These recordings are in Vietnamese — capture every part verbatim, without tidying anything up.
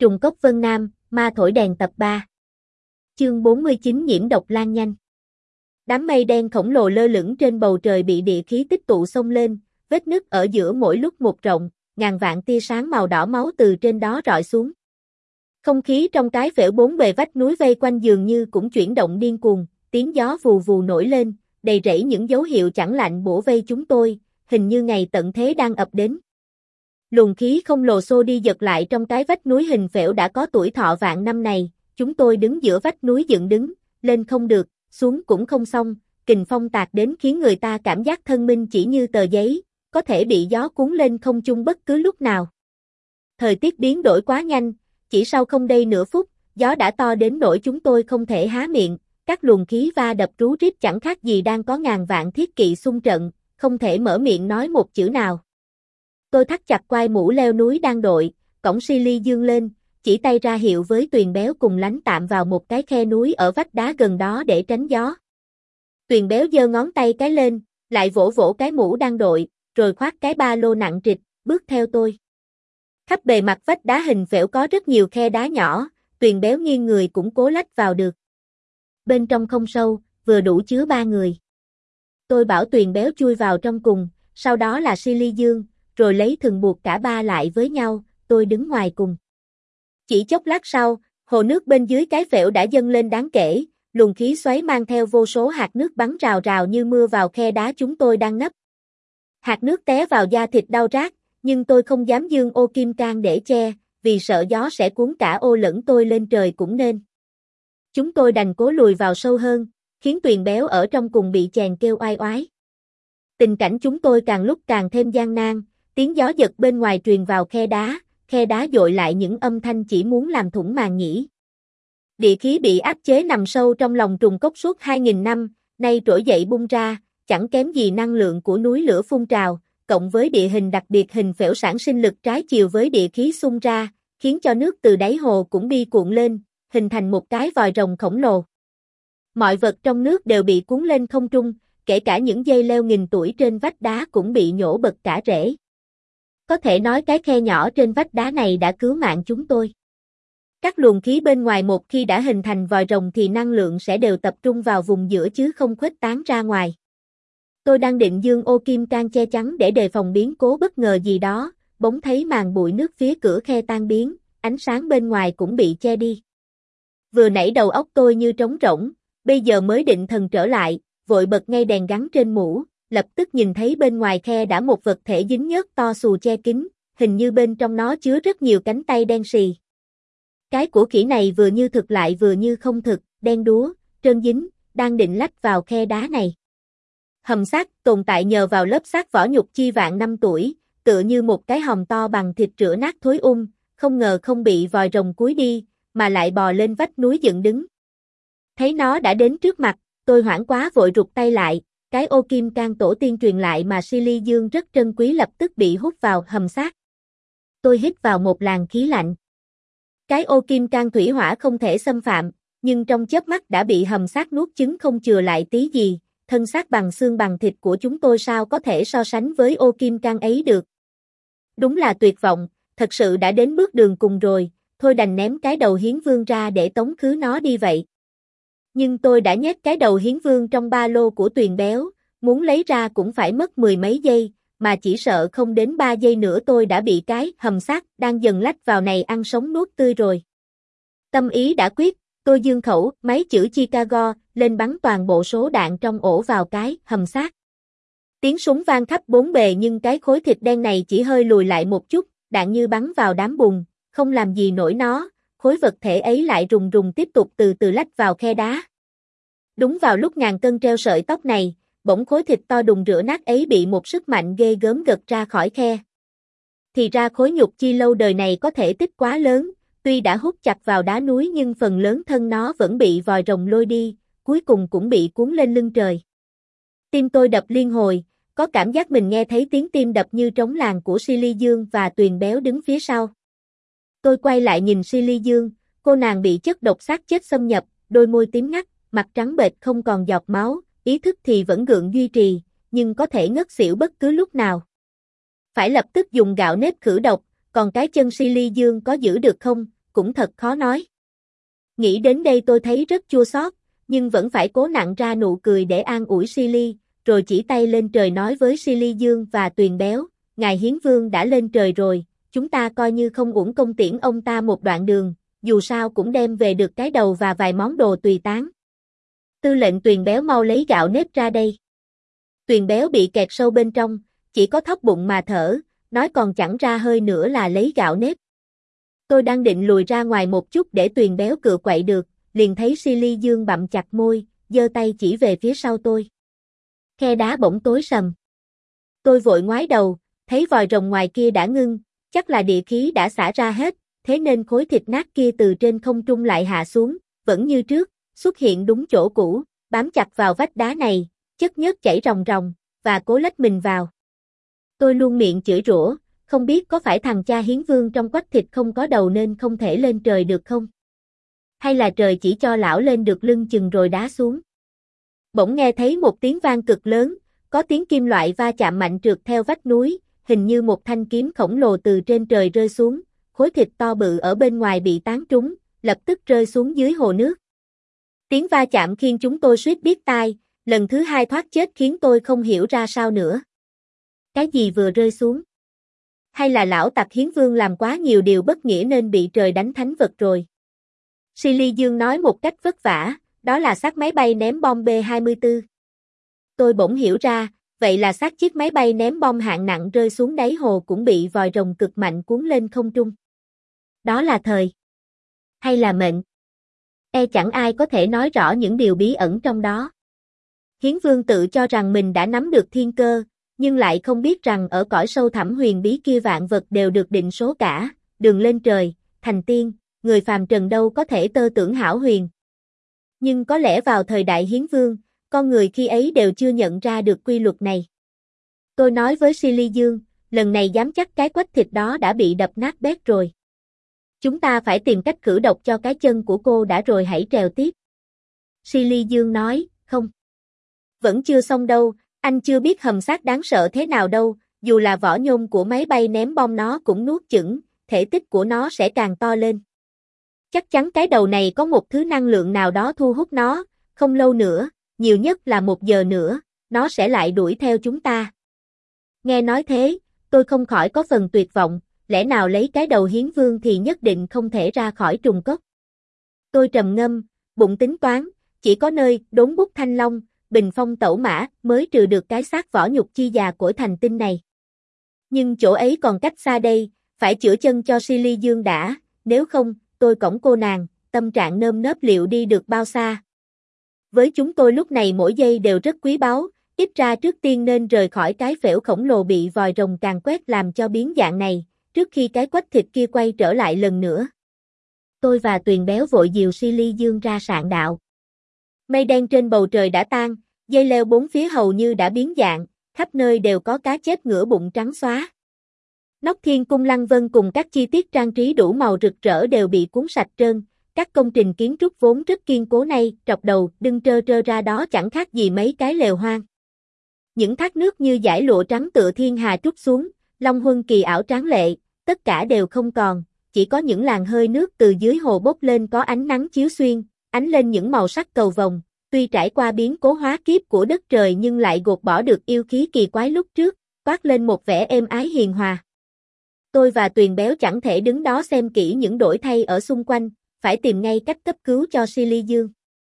Trùng cốc Vân Nam, ma thổi đèn tập ba. Chương bốn mươi chín nhiễm độc lan nhanh. Đám mây đen khổng lồ lơ lửng trên bầu trời bị địa khí tích tụ xông lên, vết nứt ở giữa mỗi lúc một rộng, ngàn vạn tia sáng màu đỏ máu từ trên đó rọi xuống. Không khí trong cái phễu bốn bề vách núi vây quanh dường như cũng chuyển động điên cuồng, tiếng gió vù vù nổi lên, đầy rẫy những dấu hiệu chẳng lạnh bủa vây chúng tôi, hình như ngày tận thế đang ập đến. Luồng khí không lồ xô đi giật lại trong cái vách núi hình phễu đã có tuổi thọ vạn năm này, chúng tôi đứng giữa vách núi dựng đứng, lên không được, xuống cũng không xong, kình phong tạt đến khiến người ta cảm giác thân mình chỉ như tờ giấy, có thể bị gió cuốn lên không trung bất cứ lúc nào. Thời tiết biến đổi quá nhanh, chỉ sau không đầy nửa phút, gió đã to đến nỗi chúng tôi không thể há miệng, các luồng khí va đập rú rít chẳng khác gì đang có ngàn vạn thiết kỵ xung trận, không thể mở miệng nói một chữ nào. Tôi thắt chặt quai mũ leo núi đang đội, cổng xi ly dương lên, chỉ tay ra hiệu với Tuyền Béo cùng lánh tạm vào một cái khe núi ở vách đá gần đó để tránh gió. Tuyền Béo giơ ngón tay cái lên, lại vỗ vỗ cái mũ đang đội, rồi khoác cái ba lô nặng trịch, bước theo tôi. Khắp bề mặt vách đá hình phễu có rất nhiều khe đá nhỏ, Tuyền Béo nghiêng người cũng cố lách vào được. Bên trong không sâu, vừa đủ chứa ba người. Tôi bảo Tuyền Béo chui vào trong cùng, sau đó là xi ly dương, rồi lấy thừng buộc cả ba lại với nhau, tôi đứng ngoài cùng. Chỉ chốc lát sau, hồ nước bên dưới cái phễu đã dâng lên đáng kể, luồng khí xoáy mang theo vô số hạt nước bắn rào rào như mưa vào khe đá chúng tôi đang nấp. Hạt nước té vào da thịt đau rát, nhưng tôi không dám dương ô kim cang để che, vì sợ gió sẽ cuốn cả ô lẫn tôi lên trời cũng nên. Chúng tôi đành cố lùi vào sâu hơn, khiến Tuyền Béo ở trong cùng bị chèn kêu oai oái. Tình cảnh chúng tôi càng lúc càng thêm gian nan, tiếng gió giật bên ngoài truyền vào khe đá, khe đá dội lại những âm thanh chỉ muốn làm thủng màng nhĩ. Địa khí bị áp chế nằm sâu trong lòng trùng cốc suốt hai nghìn năm, nay trỗi dậy bung ra, chẳng kém gì năng lượng của núi lửa phun trào, cộng với địa hình đặc biệt hình phễu sản sinh lực trái chiều với địa khí xung ra, khiến cho nước từ đáy hồ cũng bi cuộn lên, hình thành một cái vòi rồng khổng lồ. Mọi vật trong nước đều bị cuốn lên không trung, kể cả những dây leo nghìn tuổi trên vách đá cũng bị nhổ bật cả rễ. Có thể nói cái khe nhỏ trên vách đá này đã cứu mạng chúng tôi. Các luồng khí bên ngoài một khi đã hình thành vòi rồng thì năng lượng sẽ đều tập trung vào vùng giữa chứ không khuếch tán ra ngoài. Tôi đang định dương ô kim cang che chắn để đề phòng biến cố bất ngờ gì đó, bỗng thấy màn bụi nước phía cửa khe tan biến, ánh sáng bên ngoài cũng bị che đi. Vừa nãy đầu óc tôi như trống rỗng, bây giờ mới định thần trở lại, vội bật ngay đèn gắn trên mũ, lập tức nhìn thấy bên ngoài khe đã một vật thể dính nhớt to xù che kín, hình như bên trong nó chứa rất nhiều cánh tay đen sì. Cái của khỉ này vừa như thực lại vừa như không thực, đen đúa, trơn dính, đang định lách vào khe đá này. Hầm xác tồn tại nhờ vào lớp xác vỏ nhục chi vạn năm tuổi, tựa như một cái hòm to bằng thịt rữa nát thối um, không ngờ không bị vòi rồng cúi đi, mà lại bò lên vách núi dựng đứng. Thấy nó đã đến trước mặt, tôi hoảng quá vội rụt tay lại, cái ô kim cang tổ tiên truyền lại mà xi ly dương rất trân quý lập tức bị hút vào hầm xác. Tôi hít vào một làn khí lạnh. Cái ô kim cang thủy hỏa không thể xâm phạm, nhưng trong chớp mắt đã bị hầm xác nuốt chửng không chừa lại tí gì, thân xác bằng xương bằng thịt của chúng tôi sao có thể so sánh với ô kim cang ấy được. Đúng là tuyệt vọng, thật sự đã đến bước đường cùng rồi, thôi đành ném cái đầu hiến vương ra để tống khứ nó đi vậy. Nhưng tôi đã nhét cái đầu hiến vương trong ba lô của Tuyền Béo, muốn lấy ra cũng phải mất mười mấy giây, mà chỉ sợ không đến ba giây nữa tôi đã bị cái hầm xác đang dần lách vào này ăn sống nuốt tươi rồi. Tâm ý đã quyết, tôi dương khẩu, mấy chữ Chicago, lên bắn toàn bộ số đạn trong ổ vào cái hầm xác. Tiếng súng vang khắp bốn bề nhưng cái khối thịt đen này chỉ hơi lùi lại một chút, đạn như bắn vào đám bùn, không làm gì nổi nó, khối vật thể ấy lại rùng rùng tiếp tục từ từ lách vào khe đá. Đúng vào lúc ngàn cân treo sợi tóc này, bỗng khối thịt to đùng rữa nát ấy bị một sức mạnh ghê gớm gật ra khỏi khe. Thì ra khối nhục chi lâu đời này có thể tích quá lớn, tuy đã hút chặt vào đá núi nhưng phần lớn thân nó vẫn bị vòi rồng lôi đi, cuối cùng cũng bị cuốn lên lưng trời. Tim tôi đập liên hồi, có cảm giác mình nghe thấy tiếng tim đập như trống làng của xi ly dương và Tuyền Béo đứng phía sau. Tôi quay lại nhìn xi ly dương, cô nàng bị chất độc xác chết xâm nhập, đôi môi tím ngắt, mặt trắng bệch không còn giọt máu, ý thức thì vẫn gượng duy trì, nhưng có thể ngất xỉu bất cứ lúc nào. Phải lập tức dùng gạo nếp khử độc, còn cái chân xi ly dương có giữ được không? cũng thật khó nói. Nghĩ đến đây tôi thấy rất chua xót, nhưng vẫn phải cố nặn ra nụ cười để an ủi Silly, rồi chỉ tay lên trời nói với Silly Dương và Tuyền Béo, ngài Hiến Vương đã lên trời rồi, chúng ta coi như không uổng công tiễn ông ta một đoạn đường, dù sao cũng đem về được cái đầu và vài món đồ tùy tán. Tư lệnh Tuyền Béo mau lấy gạo nếp ra đây. Tuyền Béo bị kẹt sâu bên trong, chỉ có thấp bụng mà thở, nói còn chẳng ra hơi nữa là lấy gạo nếp. Tôi đang định lùi ra ngoài một chút để Tuyền Béo cựa quậy được, liền thấy Silly Dương bặm chặt môi, giơ tay chỉ về phía sau tôi. Khe đá bỗng tối sầm. Tôi vội ngoái đầu, thấy vòi rồng ngoài kia đã ngưng, chắc là địa khí đã xả ra hết, thế nên khối thịt nát kia từ trên không trung lại hạ xuống, vẫn như trước, xuất hiện đúng chỗ cũ, bám chặt vào vách đá này, chất nhớt chảy ròng ròng, và cố lách mình vào. Tôi luôn miệng chửi rủa, không biết có phải thằng cha Hiến Vương trong quách thịt không có đầu nên không thể lên trời được không? Hay là trời chỉ cho lão lên được lưng chừng rồi đá xuống? Bỗng nghe thấy một tiếng vang cực lớn, có tiếng kim loại va chạm mạnh trượt theo vách núi, hình như một thanh kiếm khổng lồ từ trên trời rơi xuống, khối thịt to bự ở bên ngoài bị tán trúng, lập tức rơi xuống dưới hồ nước. Tiếng va chạm khiến chúng tôi suýt biết tai, lần thứ hai thoát chết khiến tôi không hiểu ra sao nữa. Cái gì vừa rơi xuống? Hay là lão tặc Hiến Vương làm quá nhiều điều bất nghĩa nên bị trời đánh thánh vật rồi? Silly Dương nói một cách vất vả, đó là xác máy bay ném bom B hai mươi tư. Tôi bỗng hiểu ra, vậy là xác chiếc máy bay ném bom hạng nặng rơi xuống đáy hồ cũng bị vòi rồng cực mạnh cuốn lên không trung. Đó là thời, hay là mệnh? E chẳng ai có thể nói rõ những điều bí ẩn trong đó. Hiến Vương tự cho rằng mình đã nắm được thiên cơ, nhưng lại không biết rằng ở cõi sâu thẳm huyền bí kia vạn vật đều được định số cả, đường lên trời, thành tiên, người phàm trần đâu có thể tơ tưởng hão huyền. Nhưng có lẽ vào thời đại Hiến Vương, con người khi ấy đều chưa nhận ra được quy luật này. Tôi nói với Silly Dương, lần này dám chắc cái quách thịt đó đã bị đập nát bét rồi. Chúng ta phải tìm cách khử độc cho cái chân của cô đã rồi hãy trèo tiếp. Silly Dương nói, không. Vẫn chưa xong đâu, anh chưa biết hầm xác đáng sợ thế nào đâu, dù là vỏ nhôm của máy bay ném bom nó cũng nuốt chửng, thể tích của nó sẽ càng to lên. Chắc chắn cái đầu này có một thứ năng lượng nào đó thu hút nó, không lâu nữa, nhiều nhất là một giờ nữa, nó sẽ lại đuổi theo chúng ta. Nghe nói thế, tôi không khỏi có phần tuyệt vọng, lẽ nào lấy cái đầu Hiến Vương thì nhất định không thể ra khỏi trùng cốc. Tôi trầm ngâm, bụng tính toán, chỉ có nơi đốn bút thanh long, bình phong tẩu mã mới trừ được cái xác vỏ nhục chi già của thành tinh này. Nhưng chỗ ấy còn cách xa đây, phải chữa chân cho Silly Dương đã, nếu không, tôi cõng cô nàng, tâm trạng nơm nớp liệu đi được bao xa. Với chúng tôi lúc này mỗi giây đều rất quý báu, ít ra trước tiên nên rời khỏi cái phễu khổng lồ bị vòi rồng càn quét làm cho biến dạng này, trước khi cái quách thịt kia quay trở lại lần nữa. Tôi và Tuyền Béo vội dìu Silly Dương ra sạn đạo. Mây đen trên bầu trời đã tan, dây leo bốn phía hầu như đã biến dạng, khắp nơi đều có cá chép ngửa bụng trắng xóa. Nóc thiên cung lăng vân cùng các chi tiết trang trí đủ màu rực rỡ đều bị cuốn sạch trơn, các công trình kiến trúc vốn rất kiên cố nay, trọc đầu, đưng trơ trơ ra đó chẳng khác gì mấy cái lều hoang. Những thác nước như dải lụa trắng tựa thiên hà trút xuống, long huân kỳ ảo tráng lệ, tất cả đều không còn, chỉ có những làn hơi nước từ dưới hồ bốc lên có ánh nắng chiếu xuyên, ánh lên những màu sắc cầu vồng, tuy trải qua biến cố hóa kiếp của đất trời nhưng lại gột bỏ được yêu khí kỳ quái lúc trước, toát lên một vẻ êm ái hiền hòa. Tôi và Tuyền Béo chẳng thể đứng đó xem kỹ những đổi thay ở xung quanh, phải tìm ngay cách cấp cứu cho Silly Dương.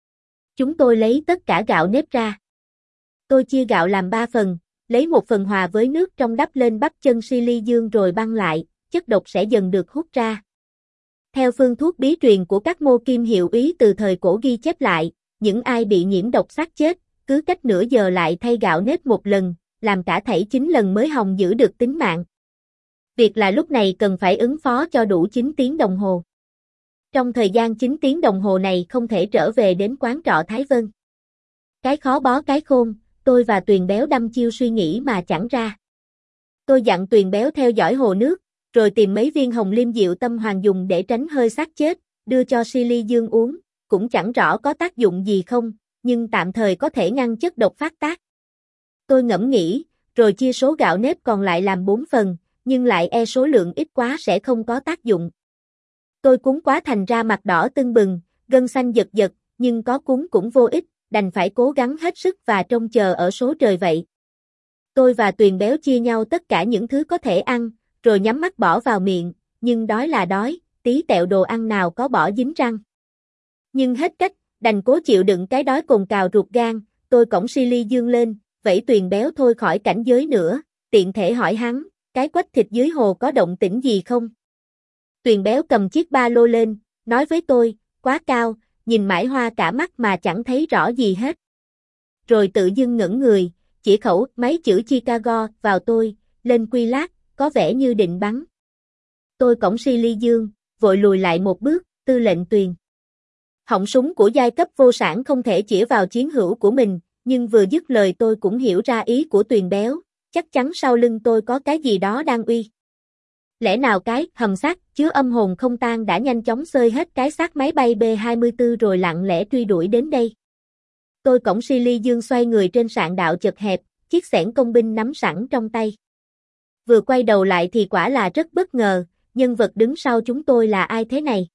Chúng tôi lấy tất cả gạo nếp ra. Tôi chia gạo làm ba phần, lấy một phần hòa với nước trong đắp lên bắp chân Silly Dương rồi băng lại, chất độc sẽ dần được hút ra. Theo phương thuốc bí truyền của các mô kim hiệu úy từ thời cổ ghi chép lại, những ai bị nhiễm độc xác chết, cứ cách nửa giờ lại thay gạo nếp một lần, làm cả thảy chín lần mới hòng giữ được tính mạng. Việc là lúc này cần phải ứng phó cho đủ chín tiếng đồng hồ. Trong thời gian chín tiếng đồng hồ này không thể trở về đến quán trọ Thái Vân. Cái khó bó cái khôn, tôi và Tuyền Béo đăm chiêu suy nghĩ mà chẳng ra. Tôi dặn Tuyền Béo theo dõi hồ nước, rồi tìm mấy viên hồng liêm diệu tâm hoàng dùng để tránh hơi xác chết, đưa cho Silly Dương uống, cũng chẳng rõ có tác dụng gì không, nhưng tạm thời có thể ngăn chất độc phát tác. Tôi ngẫm nghĩ, rồi chia số gạo nếp còn lại làm bốn phần, nhưng lại e số lượng ít quá sẽ không có tác dụng. Tôi cuốn quá thành ra mặt đỏ tưng bừng, gân xanh giật giật, nhưng có cuốn cũng vô ích, đành phải cố gắng hết sức và trông chờ ở số trời vậy. Tôi và Tuyền béo chia nhau tất cả những thứ có thể ăn, rồi nhắm mắt bỏ vào miệng, nhưng đói là đói, tí tẹo đồ ăn nào có bỏ dính răng. Nhưng hết cách, đành cố chịu đựng cái đói cồn cào ruột gan, tôi cõng Silly Dương lên, vẫy Tuyền béo thôi khỏi cảnh giới nữa, tiện thể hỏi hắn, cái quách thịt dưới hồ có động tĩnh gì không? Tuyền béo cầm chiếc ba lô lên, nói với tôi, quá cao, nhìn mãi hoa cả mắt mà chẳng thấy rõ gì hết. Rồi tự dưng ngẩn người, chỉ khẩu mấy chữ Chicago vào tôi, lên quy lát, có vẻ như định bắn. Tôi cõng Silly Dương, vội lùi lại một bước, tư lệnh Tuyền. Họng súng của giai cấp vô sản không thể chĩa vào chiến hữu của mình, nhưng vừa dứt lời tôi cũng hiểu ra ý của Tuyền béo, chắc chắn sau lưng tôi có cái gì đó đang uy. Lẽ nào cái hầm xác chứa âm hồn không tan đã nhanh chóng xơi hết cái xác máy bay B hai mươi tư rồi lặng lẽ truy đuổi đến đây. Tôi cõng Silly Dương xoay người trên sạn đạo chật hẹp, chiếc xẻng công binh nắm sẵn trong tay. Vừa quay đầu lại thì quả là rất bất ngờ, nhân vật đứng sau chúng tôi là ai thế này?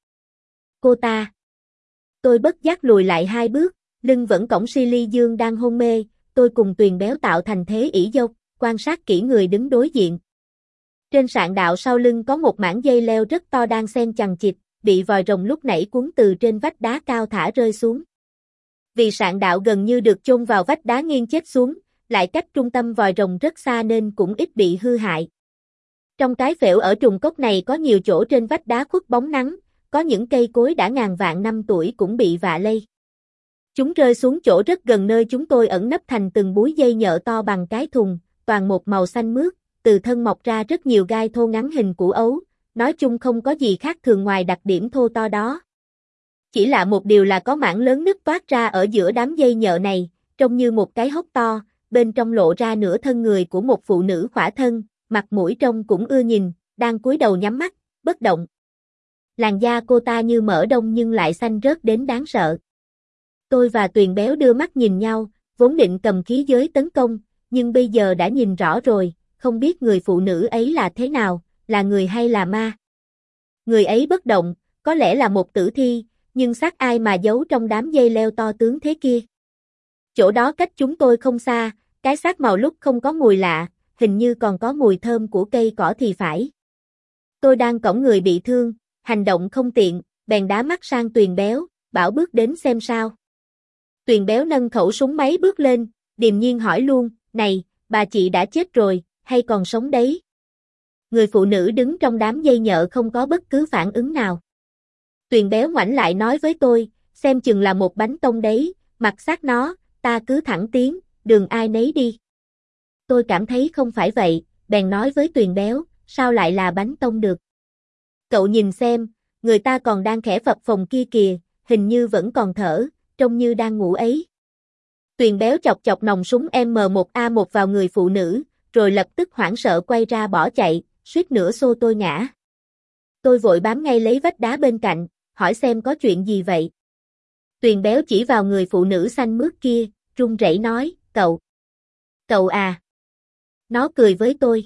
Cô ta. Tôi bất giác lùi lại hai bước, lưng vẫn cõng Silly Dương đang hôn mê, tôi cùng Tuyền béo tạo thành thế ỷ dốc, quan sát kỹ người đứng đối diện. Trên sạn đạo sau lưng có một mảng dây leo rất to đang xen chằng chịt, bị vòi rồng lúc nãy cuốn từ trên vách đá cao thả rơi xuống. Vì sạn đạo gần như được chôn vào vách đá nghiêng chết xuống, lại cách trung tâm vòi rồng rất xa nên cũng ít bị hư hại. Trong cái phễu ở trùng cốc này có nhiều chỗ trên vách đá khuất bóng nắng, có những cây cối đã ngàn vạn năm tuổi cũng bị vạ lây. Chúng rơi xuống chỗ rất gần nơi chúng tôi ẩn nấp thành từng búi dây nhợ to bằng cái thùng, toàn một màu xanh mướt, từ thân mọc ra rất nhiều gai thô ngắn hình củ ấu, nói chung không có gì khác thường ngoài đặc điểm thô to đó. Chỉ lạ một điều là có mảng lớn nứt toát ra ở giữa đám dây nhợ này, trông như một cái hốc to, bên trong lộ ra nửa thân người của một phụ nữ khỏa thân, mặt mũi trông cũng ưa nhìn, đang cúi đầu nhắm mắt, bất động. Làn da cô ta như mỡ đông nhưng lại xanh rớt đến đáng sợ. Tôi và Tuyền béo đưa mắt nhìn nhau, vốn định cầm khí giới tấn công, nhưng bây giờ đã nhìn rõ rồi, không biết người phụ nữ ấy là thế nào, là người hay là ma. Người ấy bất động, có lẽ là một tử thi, nhưng xác ai mà giấu trong đám dây leo to tướng thế kia. Chỗ đó cách chúng tôi không xa, cái xác màu lúc không có mùi lạ, hình như còn có mùi thơm của cây cỏ thì phải. Tôi đang cõng người bị thương, hành động không tiện, bèn đá mắt sang Tuyền béo, bảo bước đến xem sao. Tuyền béo nâng khẩu súng máy bước lên, điềm nhiên hỏi luôn, này, bà chị đã chết rồi, hay còn sống đấy? Người phụ nữ đứng trong đám dây nhợ không có bất cứ phản ứng nào. Tuyền béo ngoảnh lại nói với tôi, xem chừng là một bánh tông đấy, mặc xác nó, ta cứ thẳng tiến, đường ai nấy đi. Tôi cảm thấy không phải vậy, bèn nói với Tuyền béo, sao lại là bánh tông được? Cậu nhìn xem, người ta còn đang khẽ phập phồng kia kìa, hình như vẫn còn thở, trông như đang ngủ ấy. Tuyền béo chọc chọc nòng súng M một A một vào người phụ nữ, rồi lập tức hoảng sợ quay ra bỏ chạy, suýt nữa xô tôi ngã. Tôi vội bám ngay lấy vách đá bên cạnh, hỏi xem có chuyện gì vậy. Tuyền béo chỉ vào người phụ nữ xanh mướt kia, run rẩy nói, cậu. Cậu à. Nó cười với tôi.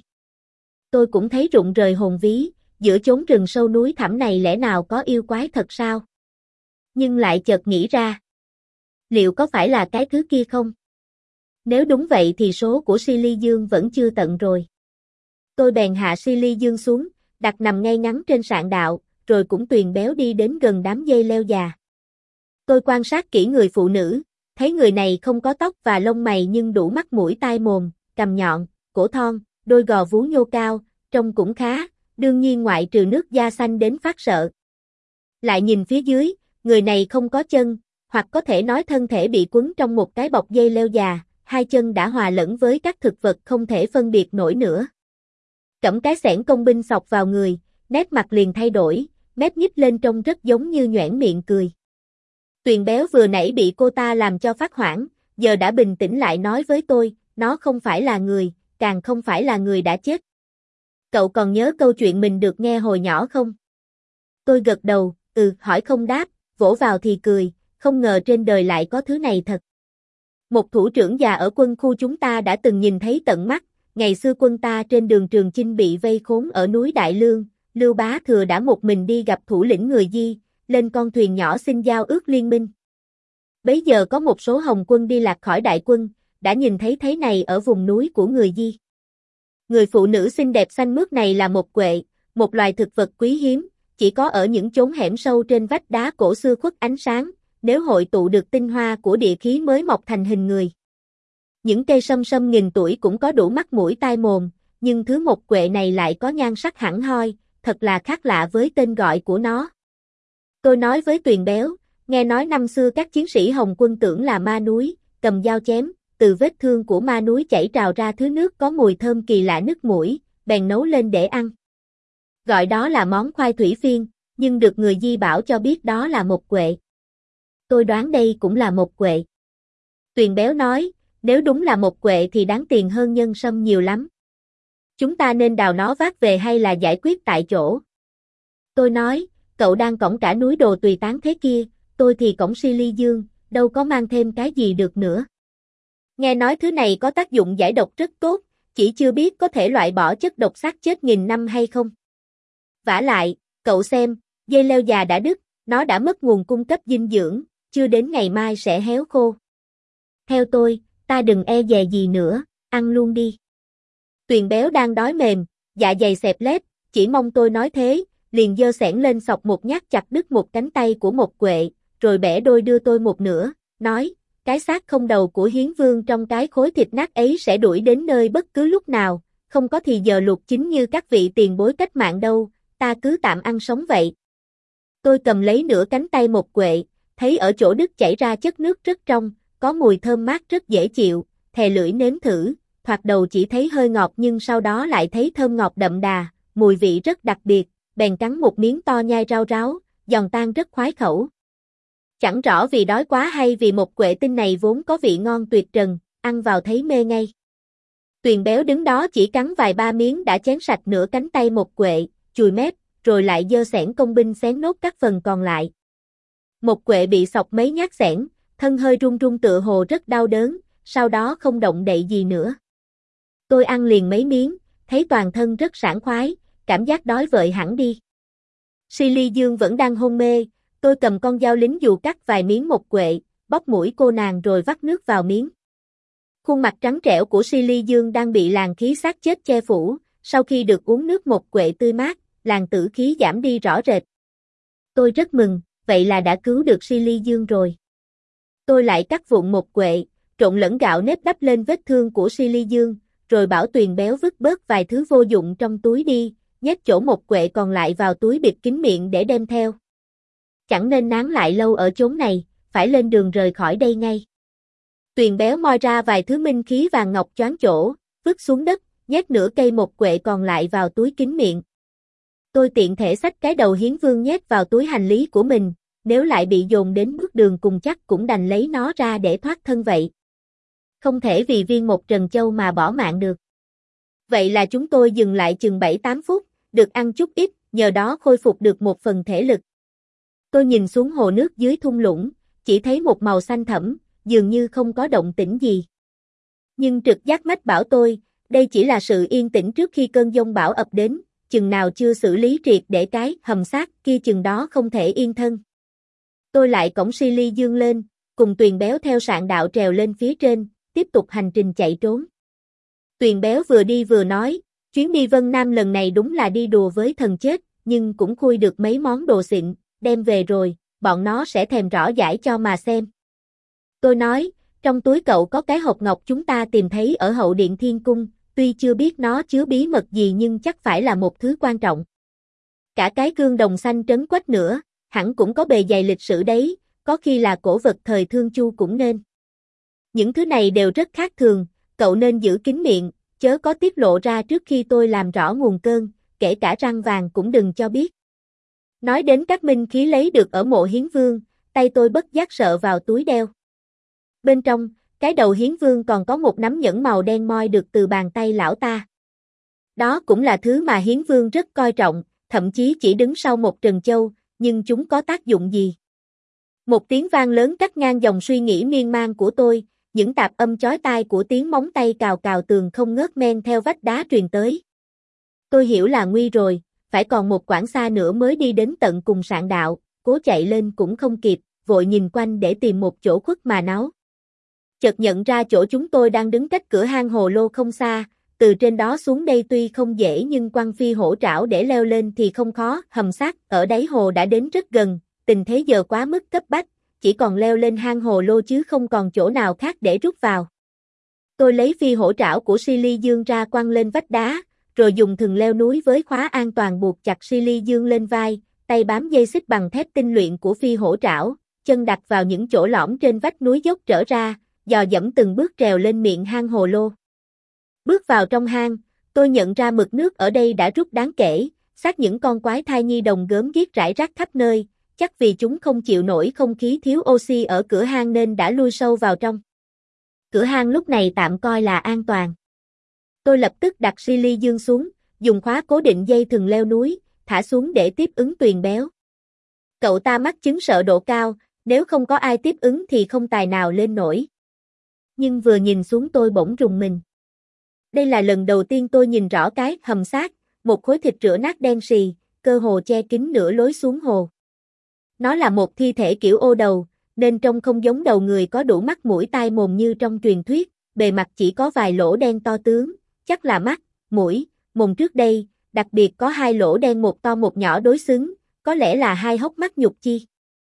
Tôi cũng thấy rụng rời hồn ví, giữa chốn rừng sâu núi thẳm này lẽ nào có yêu quái thật sao? Nhưng lại chợt nghĩ ra. Liệu có phải là cái thứ kia không? Nếu đúng vậy thì số của Silly Dương vẫn chưa tận rồi. Tôi bèn hạ Silly Dương xuống, đặt nằm ngay ngắn trên sạn đạo, rồi cũng Tuyền béo đi đến gần đám dây leo già. Tôi quan sát kỹ người phụ nữ, thấy người này không có tóc và lông mày nhưng đủ mắt mũi tai mồm, cằm nhọn, cổ thon, đôi gò vú nhô cao, trông cũng khá, đương nhiên ngoại trừ nước da xanh đến phát sợ. Lại nhìn phía dưới, người này không có chân, hoặc có thể nói thân thể bị quấn trong một cái bọc dây leo già, hai chân đã hòa lẫn với các thực vật không thể phân biệt nổi nữa. Cẫm cái xẻng công binh xọc vào người, nét mặt liền thay đổi, mép nhích lên trông rất giống như nhoẻn miệng cười. Tuyền béo vừa nãy bị cô ta làm cho phát hoảng, giờ đã bình tĩnh lại nói với tôi, nó không phải là người, càng không phải là người đã chết. Cậu còn nhớ câu chuyện mình được nghe hồi nhỏ không? Tôi gật đầu, ừ, hỏi không đáp, vỗ vào thì cười, không ngờ trên đời lại có thứ này thật. Một thủ trưởng già ở quân khu chúng ta đã từng nhìn thấy tận mắt, ngày xưa quân ta trên đường Trường Chinh bị vây khốn ở núi Đại Lương, Lưu Bá Thừa đã một mình đi gặp thủ lĩnh người Di, lên con thuyền nhỏ xin giao ước liên minh. Bấy giờ có một số Hồng quân đi lạc khỏi đại quân, đã nhìn thấy thế này ở vùng núi của người Di. Người phụ nữ xinh đẹp xanh mướt này là một quệ, một loài thực vật quý hiếm, chỉ có ở những chốn hẻm sâu trên vách đá cổ xưa khuất ánh sáng, nếu hội tụ được tinh hoa của địa khí mới mọc thành hình người. Những cây sâm sâm nghìn tuổi cũng có đủ mắt mũi tai mồm, nhưng thứ một quệ này lại có nhan sắc hẳn hoi, thật là khác lạ với tên gọi của nó. Tôi nói với Tuyền Béo, nghe nói năm xưa các chiến sĩ Hồng quân tưởng là ma núi, cầm dao chém, từ vết thương của ma núi chảy trào ra thứ nước có mùi thơm kỳ lạ nức mũi, bèn nấu lên để ăn. Gọi đó là món khoai thủy phiên, nhưng được người Di bảo cho biết đó là một quệ. Tôi đoán đây cũng là một quệ. Tuyền Béo nói, nếu đúng là một quệ thì đáng tiền hơn nhân sâm nhiều lắm. Chúng ta nên đào nó vác về hay là giải quyết tại chỗ? Tôi nói, cậu đang cõng cả núi đồ tùy tán thế kia, tôi thì cõng si ly dương, đâu có mang thêm cái gì được nữa. Nghe nói thứ này có tác dụng giải độc rất tốt, chỉ chưa biết có thể loại bỏ chất độc xác chết nghìn năm hay không. Vả lại, cậu xem, dây leo già đã đứt, nó đã mất nguồn cung cấp dinh dưỡng, chưa đến ngày mai sẽ héo khô. Theo tôi, ta đừng e dè gì nữa, ăn luôn đi. Tuyền Béo đang đói mềm, dạ dày xẹp lép, chỉ mong tôi nói thế, liền giơ xẻng lên sọc một nhát chặt đứt một cánh tay của một quệ, rồi bẻ đôi đưa tôi một nửa, nói, cái xác không đầu của Hiến Vương trong cái khối thịt nát ấy sẽ đuổi đến nơi bất cứ lúc nào, không có thì giờ luộc chín như các vị tiền bối cách mạng đâu, ta cứ tạm ăn sống vậy. Tôi cầm lấy nửa cánh tay một quệ, thấy ở chỗ đứt chảy ra chất nước rất trong, có mùi thơm mát rất dễ chịu, thè lưỡi nếm thử, thoạt đầu chỉ thấy hơi ngọt nhưng sau đó lại thấy thơm ngọt đậm đà, mùi vị rất đặc biệt, bèn cắn một miếng to nhai rau ráo, giòn tan rất khoái khẩu. Chẳng rõ vì đói quá hay vì một quệ tinh này vốn có vị ngon tuyệt trần, ăn vào thấy mê ngay. Tuyền Béo đứng đó chỉ cắn vài ba miếng đã chén sạch nửa cánh tay một quệ, chùi mép, rồi lại giơ xẻng công binh xén nốt các phần còn lại. Một quệ bị sọc mấy nhát xẻng, thân hơi run run tựa hồ rất đau đớn, sau đó không động đậy gì nữa. Tôi ăn liền mấy miếng, thấy toàn thân rất sảng khoái, cảm giác đói vợi hẳn đi. Si Ly Dương vẫn đang hôn mê, tôi cầm con dao lính dù cắt vài miếng một quệ, bóp mũi cô nàng rồi vắt nước vào miếng. Khuôn mặt trắng trẻo của Si Ly Dương đang bị làn khí xác chết che phủ, sau khi được uống nước một quệ tươi mát, làn tử khí giảm đi rõ rệt. Tôi rất mừng, vậy là đã cứu được Si Ly Dương rồi. Tôi lại cắt vụn một quệ, trộn lẫn gạo nếp đắp lên vết thương của Si Ly Dương, rồi bảo Tuyền Béo vứt bớt vài thứ vô dụng trong túi đi, nhét chỗ một quệ còn lại vào túi bịt kín miệng để đem theo. Chẳng nên nán lại lâu ở chốn này, phải lên đường rời khỏi đây ngay. Tuyền Béo moi ra vài thứ minh khí vàng ngọc choáng chỗ, vứt xuống đất, nhét nửa cây một quệ còn lại vào túi kín miệng. Tôi tiện thể xách cái đầu Hiến Vương nhét vào túi hành lý của mình, nếu lại bị dồn đến bước đường cùng chắc cũng đành lấy nó ra để thoát thân vậy. Không thể vì viên một trần châu mà bỏ mạng được. Vậy là chúng tôi dừng lại chừng bảy tám phút, được ăn chút ít, nhờ đó khôi phục được một phần thể lực. Tôi nhìn xuống hồ nước dưới thung lũng, chỉ thấy một màu xanh thẫm, dường như không có động tĩnh gì. Nhưng trực giác mách bảo tôi, đây chỉ là sự yên tĩnh trước khi cơn giông bão ập đến, chừng nào chưa xử lý triệt để cái hầm xác kia chừng đó không thể yên thân. Tôi lại cõng Si Ly Dương lên, cùng Tuyền Béo theo sạn đạo trèo lên phía trên, tiếp tục hành trình chạy trốn. Tuyền Béo vừa đi vừa nói, chuyến đi Vân Nam lần này đúng là đi đùa với thần chết, nhưng cũng khui được mấy món đồ xịn, đem về rồi, bọn nó sẽ thèm rõ giải cho mà xem. Tôi nói, trong túi cậu có cái hộp ngọc chúng ta tìm thấy ở hậu điện Thiên Cung, tuy chưa biết nó chứa bí mật gì nhưng chắc phải là một thứ quan trọng. Cả cái gương đồng xanh trấn quách nữa, hẳn cũng có bề dày lịch sử đấy, có khi là cổ vật thời Thương Chu cũng nên. Những thứ này đều rất khác thường, cậu nên giữ kín miệng, chớ có tiết lộ ra trước khi tôi làm rõ nguồn cơn, kể cả răng vàng cũng đừng cho biết. Nói đến các minh khí lấy được ở mộ Hiến Vương, tay tôi bất giác sợ vào túi đeo. Bên trong, cái đầu Hiến Vương còn có một nắm nhẫn màu đen moi được từ bàn tay lão ta. Đó cũng là thứ mà Hiến Vương rất coi trọng, thậm chí chỉ đứng sau một trần châu, nhưng chúng có tác dụng gì? Một tiếng vang lớn cắt ngang dòng suy nghĩ miên man của tôi, những tạp âm chói tai của tiếng móng tay cào cào tường không ngớt men theo vách đá truyền tới. Tôi hiểu là nguy rồi, phải còn một quãng xa nữa mới đi đến tận cùng sạn đạo, cố chạy lên cũng không kịp, vội nhìn quanh để tìm một chỗ khuất mà náu. Chợt nhận ra chỗ chúng tôi đang đứng cách cửa hang hồ lô không xa, từ trên đó xuống đây tuy không dễ nhưng quăng phi hổ trảo để leo lên thì không khó, hầm xác ở đáy hồ đã đến rất gần, tình thế giờ quá mức cấp bách, chỉ còn leo lên hang hồ lô chứ không còn chỗ nào khác để rút vào. Tôi lấy phi hổ trảo của Silly Dương ra quăng lên vách đá, rồi dùng thừng leo núi với khóa an toàn buộc chặt Silly Dương lên vai, tay bám dây xích bằng thép tinh luyện của phi hổ trảo, chân đặt vào những chỗ lõm trên vách núi dốc trở ra, dò dẫm từng bước trèo lên miệng hang hồ lô. Bước vào trong hang, tôi nhận ra mực nước ở đây đã rút đáng kể, xác những con quái thai nhi đồng gớm ghiếc rải rác khắp nơi, chắc vì chúng không chịu nổi không khí thiếu oxy ở cửa hang nên đã lui sâu vào trong. Cửa hang lúc này tạm coi là an toàn. Tôi lập tức đặt Silly Dương xuống, dùng khóa cố định dây thừng leo núi, thả xuống để tiếp ứng Tuyền Béo. Cậu ta mắc chứng sợ độ cao, nếu không có ai tiếp ứng thì không tài nào lên nổi. Nhưng vừa nhìn xuống tôi bỗng rùng mình. Đây là lần đầu tiên tôi nhìn rõ cái hầm xác, một khối thịt rữa nát đen sì, cơ hồ che kín nửa lối xuống hồ. Nó là một thi thể kiểu ô đầu, nên trông không giống đầu người có đủ mắt mũi tai mồm như trong truyền thuyết, bề mặt chỉ có vài lỗ đen to tướng, chắc là mắt, mũi, mồm trước đây, đặc biệt có hai lỗ đen một to một nhỏ đối xứng, có lẽ là hai hốc mắt nhục chi.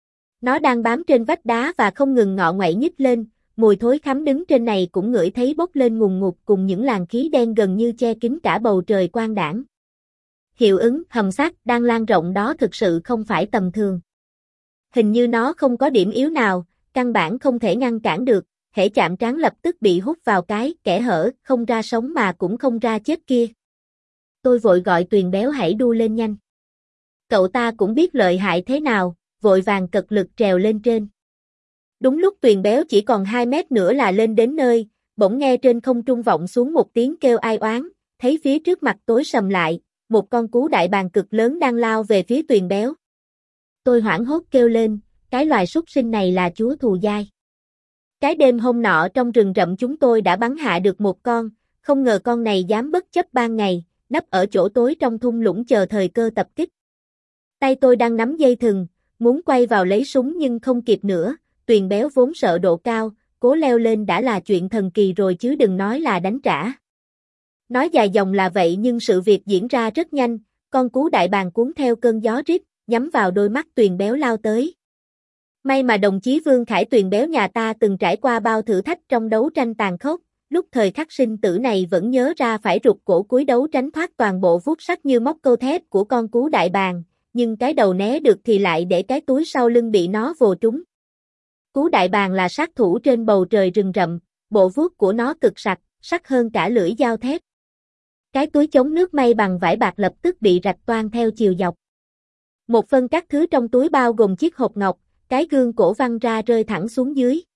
Nó đang bám trên vách đá và không ngừng ngọ ngoậy nhích lên, mùi thối khắm đứng trên này cũng ngửi thấy bốc lên ngùn ngụt cùng những làn khí đen gần như che kín cả bầu trời quang đãng. Hiệu ứng hầm xác đang lan rộng đó thực sự không phải tầm thường. Hình như nó không có điểm yếu nào, căn bản không thể ngăn cản được, hễ chạm trán lập tức bị hút vào cái kẽ hở, không ra sống mà cũng không ra chết kia. Tôi vội gọi Tuyền Béo hãy đu lên nhanh. Cậu ta cũng biết lợi hại thế nào, vội vàng cật lực trèo lên trên. Đúng lúc Tuyền Béo chỉ còn hai mét nữa là lên đến nơi, bỗng nghe trên không trung vọng xuống một tiếng kêu ai oán, thấy phía trước mặt tối sầm lại, một con cú đại bàng cực lớn đang lao về phía Tuyền Béo. Tôi hoảng hốt kêu lên, cái loài súc sinh này là chúa thù dai. Cái đêm hôm nọ trong rừng rậm chúng tôi đã bắn hạ được một con, không ngờ con này dám bất chấp ban ngày, nấp ở chỗ tối trong thung lũng chờ thời cơ tập kích. Tay tôi đang nắm dây thừng, muốn quay vào lấy súng nhưng không kịp nữa, Tuyền Béo vốn sợ độ cao, cố leo lên đã là chuyện thần kỳ rồi chứ đừng nói là đánh trả. Nói dài dòng là vậy nhưng sự việc diễn ra rất nhanh, con cú đại bàng cuốn theo cơn gió rít, nhắm vào đôi mắt Tuyền Béo lao tới. May mà đồng chí Vương Khải Tuyền Béo nhà ta từng trải qua bao thử thách trong đấu tranh tàn khốc, lúc thời khắc sinh tử này vẫn nhớ ra phải rụt cổ cúi đấu tránh thoát toàn bộ vuốt sắc như móc câu thép của con cú đại bàng, nhưng cái đầu né được thì lại để cái túi sau lưng bị nó vồ trúng. Cú đại bàng là sát thủ trên bầu trời rừng rậm, bộ vuốt của nó cực sặc, sắc hơn cả lưỡi dao thép. Cái túi chống nước may bằng vải bạc lập tức bị rạch toang theo chiều dọc. Một phân các thứ trong túi bao gồm chiếc hộp ngọc, cái gương cổ văng ra rơi thẳng xuống dưới.